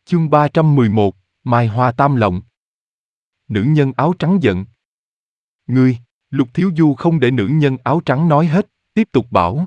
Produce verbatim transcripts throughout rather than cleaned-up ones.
Chương ba trăm mười một, Mai Hoa Tam Lộng. Nữ nhân áo trắng giận. Ngươi, Lục Thiếu Du không để nữ nhân áo trắng nói hết, tiếp tục bảo.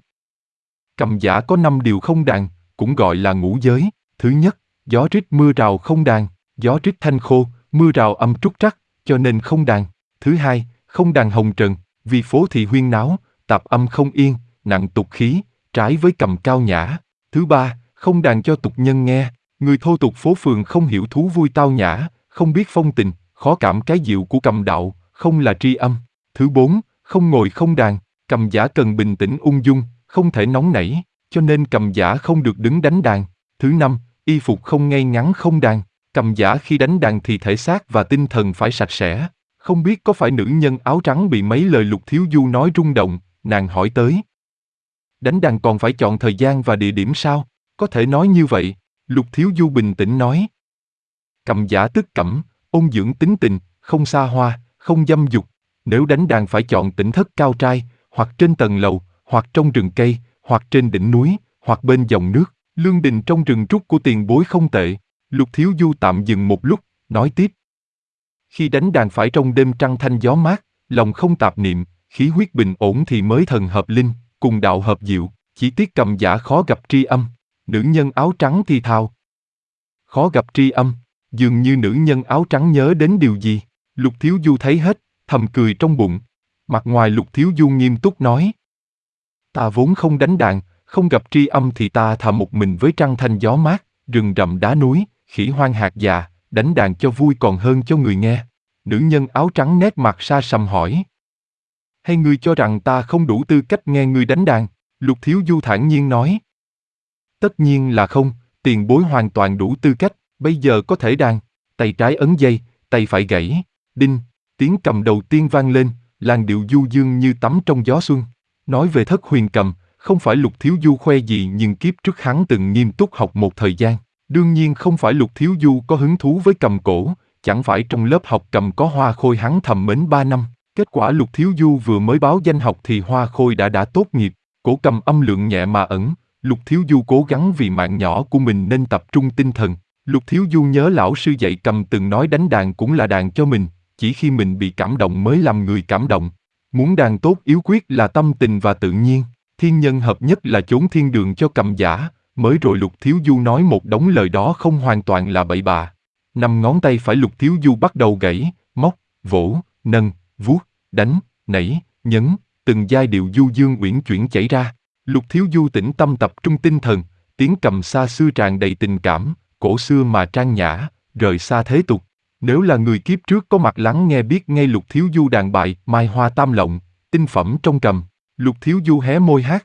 Cầm giả có năm điều không đàn, cũng gọi là ngũ giới. Thứ nhất, gió rít mưa rào không đàn, gió rít thanh khô, mưa rào âm trúc trắc, cho nên không đàn. Thứ hai, không đàn hồng trần, vì phố thị huyên náo, tạp âm không yên, nặng tục khí, trái với cầm cao nhã. Thứ ba, không đàn cho tục nhân nghe, người thô tục phố phường không hiểu thú vui tao nhã, không biết phong tình, khó cảm cái diệu của cầm đạo, không là tri âm. Thứ bốn, không ngồi không đàn, cầm giả cần bình tĩnh ung dung, không thể nóng nảy, cho nên cầm giả không được đứng đánh đàn. Thứ năm, y phục không ngay ngắn không đàn, cầm giả khi đánh đàn thì thể xác và tinh thần phải sạch sẽ. Không biết có phải nữ nhân áo trắng bị mấy lời Lục Thiếu Du nói rung động, nàng hỏi tới. Đánh đàn còn phải chọn thời gian và địa điểm sao? Có thể nói như vậy, Lục Thiếu Du bình tĩnh nói. Cầm giả tức cẩm, ôn dưỡng tính tình, không xa hoa, không dâm dục. Nếu đánh đàn phải chọn tỉnh thất cao trai, hoặc trên tầng lầu, hoặc trong rừng cây, hoặc trên đỉnh núi, hoặc bên dòng nước. Lương đình trong rừng trúc của tiền bối không tệ. Lục Thiếu Du tạm dừng một lúc, nói tiếp. Khi đánh đàn phải trong đêm trăng thanh gió mát, lòng không tạp niệm, khí huyết bình ổn thì mới thần hợp linh, cùng đạo hợp diệu. Chỉ tiếc cầm giả khó gặp tri âm. Nữ nhân áo trắng thì thào. Khó gặp tri âm, dường như nữ nhân áo trắng nhớ đến điều gì. Lục Thiếu Du thấy hết, thầm cười trong bụng. Mặt ngoài Lục Thiếu Du nghiêm túc nói. Ta vốn không đánh đàn, không gặp tri âm thì ta thà một mình với trăng thanh gió mát, rừng rậm đá núi, khỉ hoang hạt già, đánh đàn cho vui còn hơn cho người nghe. Nữ nhân áo trắng nét mặt sa sầm hỏi. Hay ngươi cho rằng ta không đủ tư cách nghe ngươi đánh đàn? Lục Thiếu Du thản nhiên nói. Tất nhiên là không, tiền bối hoàn toàn đủ tư cách, bây giờ có thể đàn. Tay trái ấn dây, tay phải gãy. Đinh, tiếng cầm đầu tiên vang lên, làn điệu du dương như tắm trong gió xuân. Nói về thất huyền cầm, không phải Lục Thiếu Du khoe gì nhưng kiếp trước hắn từng nghiêm túc học một thời gian. Đương nhiên không phải Lục Thiếu Du có hứng thú với cầm cổ, chẳng phải trong lớp học cầm có Hoa Khôi hắn thầm mến ba năm. Kết quả Lục Thiếu Du vừa mới báo danh học thì Hoa Khôi đã đã tốt nghiệp. Cổ cầm âm lượng nhẹ mà ẩn, Lục Thiếu Du cố gắng vì mạng nhỏ của mình nên tập trung tinh thần. Lục Thiếu Du nhớ lão sư dạy cầm từng nói đánh đàn cũng là đàn cho mình, chỉ khi mình bị cảm động mới làm người cảm động. Muốn đàn tốt yếu quyết là tâm tình và tự nhiên, thiên nhân hợp nhất là chốn thiên đường cho cầm giả. Mới rồi Lục Thiếu Du nói một đống lời đó không hoàn toàn là bậy bạ. Năm ngón tay phải Lục Thiếu Du bắt đầu gãy, móc, vỗ, nâng, vuốt, đánh, nảy, nhấn, từng giai điệu du dương uyển chuyển chảy ra. Lục Thiếu Du tĩnh tâm tập trung tinh thần, tiếng cầm xa xưa tràn đầy tình cảm, cổ xưa mà trang nhã, rời xa thế tục. Nếu là người kiếp trước có mặt lắng nghe biết ngay Lục Thiếu Du đàn bài Mai Hoa Tam Lộng, tinh phẩm trong cầm. Lục Thiếu Du hé môi hát.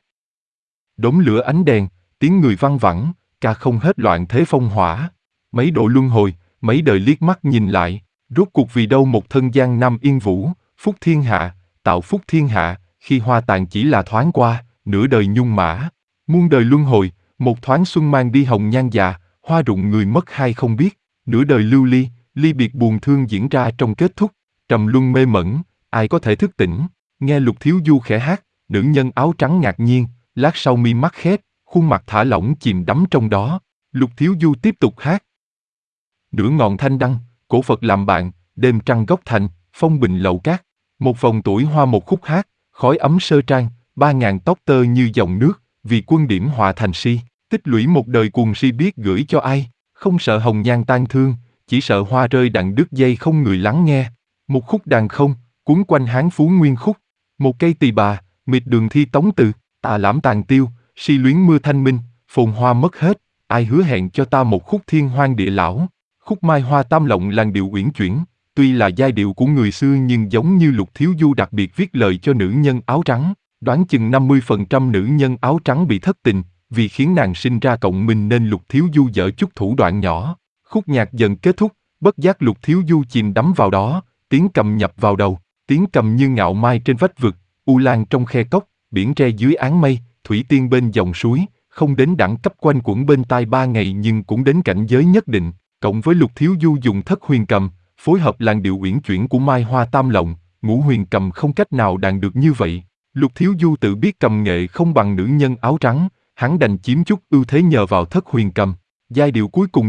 Đốm lửa ánh đèn, tiếng người văng vẳng, ca không hết loạn thế phong hỏa. Mấy độ luân hồi, mấy đời liếc mắt nhìn lại, rốt cuộc vì đâu một thân gian nam yên vũ, phúc thiên hạ, tạo phúc thiên hạ, khi hoa tàn chỉ là thoáng qua, nửa đời nhung mã. Muôn đời luân hồi, một thoáng xuân mang đi hồng nhan già, hoa rụng người mất hai không biết. Nửa đời lưu ly, ly biệt buồn thương diễn ra trong kết thúc. Trầm luân mê mẩn, ai có thể thức tỉnh. Nghe Lục Thiếu Du khẽ hát, nữ nhân áo trắng ngạc nhiên, lát sau mi mắt khép, khuôn mặt thả lỏng chìm đắm trong đó. Lục Thiếu Du tiếp tục hát. Nửa ngọn thanh đăng, cổ Phật làm bạn, đêm trăng góc thành, phong bình lậu cát. Một vòng tuổi hoa một khúc hát, khói ấm sơ trang, ba ngàn tóc tơ như dòng nước, vì quân điểm hòa thành si. Tích lũy một đời cuồng si biết gửi cho ai, không sợ hồng nhan tan thương, chỉ sợ hoa rơi đặng đứt dây không người lắng nghe. Một khúc đàn không, cuốn quanh hán phú nguyên khúc. Một cây tỳ bà, mịt đường thi tống từ, tà lãm tàn tiêu, si luyến mưa thanh minh, phồn hoa mất hết, ai hứa hẹn cho ta một khúc thiên hoang địa lão. Khúc Mai Hoa Tam Lộng làn điệu uyển chuyển, tuy là giai điệu của người xưa nhưng giống như Lục Thiếu Du đặc biệt viết lời cho nữ nhân áo trắng. Đoán chừng năm mươi phần trăm nữ nhân áo trắng bị thất tình, vì khiến nàng sinh ra cộng minh nên Lục Thiếu Du dở chút thủ đoạn nhỏ. Khúc nhạc dần kết thúc, bất giác Lục Thiếu Du chìm đắm vào đó, tiếng cầm nhập vào đầu, tiếng cầm như ngạo mai trên vách vực, u lan trong khe cốc, biển tre dưới áng mây, thủy tiên bên dòng suối, không đến đẳng cấp quanh quẩn bên tai ba ngày nhưng cũng đến cảnh giới nhất định. Cộng với Lục Thiếu Du dùng thất huyền cầm, phối hợp làn điệu uyển chuyển của Mai Hoa Tam Lộng, ngũ huyền cầm không cách nào đàn được như vậy. Lục Thiếu Du tự biết cầm nghệ không bằng nữ nhân áo trắng, hắn đành chiếm chút ưu thế nhờ vào thất huyền cầm. Giai điệu cuối cùng dứt,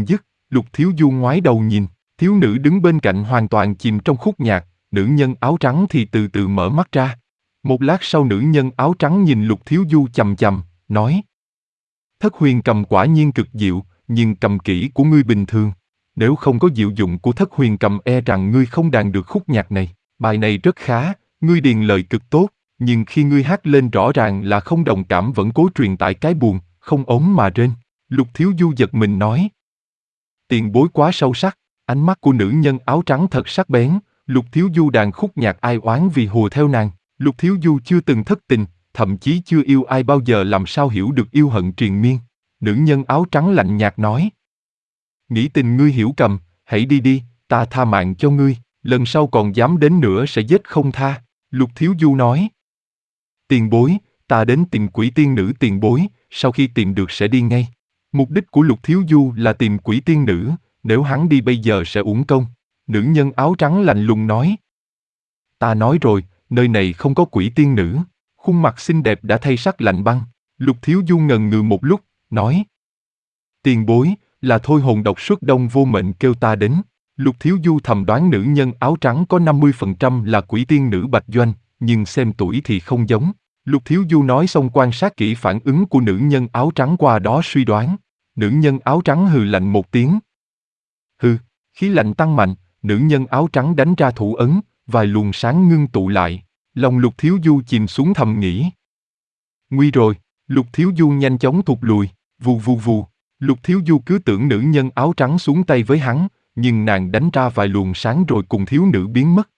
Lục Thiếu Du ngoái đầu nhìn, thiếu nữ đứng bên cạnh hoàn toàn chìm trong khúc nhạc, nữ nhân áo trắng thì từ từ mở mắt ra. Một lát sau nữ nhân áo trắng nhìn Lục Thiếu Du chằm chằm, nói: Thất huyền cầm quả nhiên cực diệu, nhưng cầm kỹ của ngươi bình thường. Nếu không có diệu dụng của thất huyền cầm e rằng ngươi không đàn được khúc nhạc này. Bài này rất khá, ngươi điền lời cực tốt, nhưng khi ngươi hát lên rõ ràng là không đồng cảm vẫn cố truyền tải cái buồn, không ốm mà rên. Lục Thiếu Du giật mình nói: Tiền bối quá sâu sắc. Ánh mắt của nữ nhân áo trắng thật sắc bén. Lục Thiếu Du đàn khúc nhạc ai oán vì hùa theo nàng. Lục Thiếu Du chưa từng thất tình, thậm chí chưa yêu ai bao giờ, làm sao hiểu được yêu hận triền miên. Nữ nhân áo trắng lạnh nhạt nói: Nghĩ tình ngươi hiểu cầm, hãy đi đi, ta tha mạng cho ngươi, lần sau còn dám đến nữa sẽ giết không tha. Lục Thiếu Du nói: Tiền bối, ta đến tìm quỷ tiên nữ tiền bối, sau khi tìm được sẽ đi ngay. Mục đích của Lục Thiếu Du là tìm quỷ tiên nữ, nếu hắn đi bây giờ sẽ uổng công. Nữ nhân áo trắng lạnh lùng nói: Ta nói rồi, nơi này không có quỷ tiên nữ. Khuôn mặt xinh đẹp đã thay sắc lạnh băng. Lục Thiếu Du ngần ngừ một lúc, nói: Tiền bối, là thôi hồn độc xuất đông vô mệnh kêu ta đến. Lục Thiếu Du thầm đoán nữ nhân áo trắng có năm mươi phần trăm là quỷ tiên nữ Bạch Doanh, nhưng xem tuổi thì không giống. Lục Thiếu Du nói xong quan sát kỹ phản ứng của nữ nhân áo trắng, qua đó suy đoán. Nữ nhân áo trắng hừ lạnh một tiếng. Hừ, khí lạnh tăng mạnh, nữ nhân áo trắng đánh ra thủ ấn, vài luồng sáng ngưng tụ lại. Lòng Lục Thiếu Du chìm xuống thầm nghĩ: Nguy rồi. Lục Thiếu Du nhanh chóng thụt lùi, vù vù vù. Lục Thiếu Du cứ tưởng nữ nhân áo trắng xuống tay với hắn, nhưng nàng đánh ra vài luồng sáng rồi cùng thiếu nữ biến mất.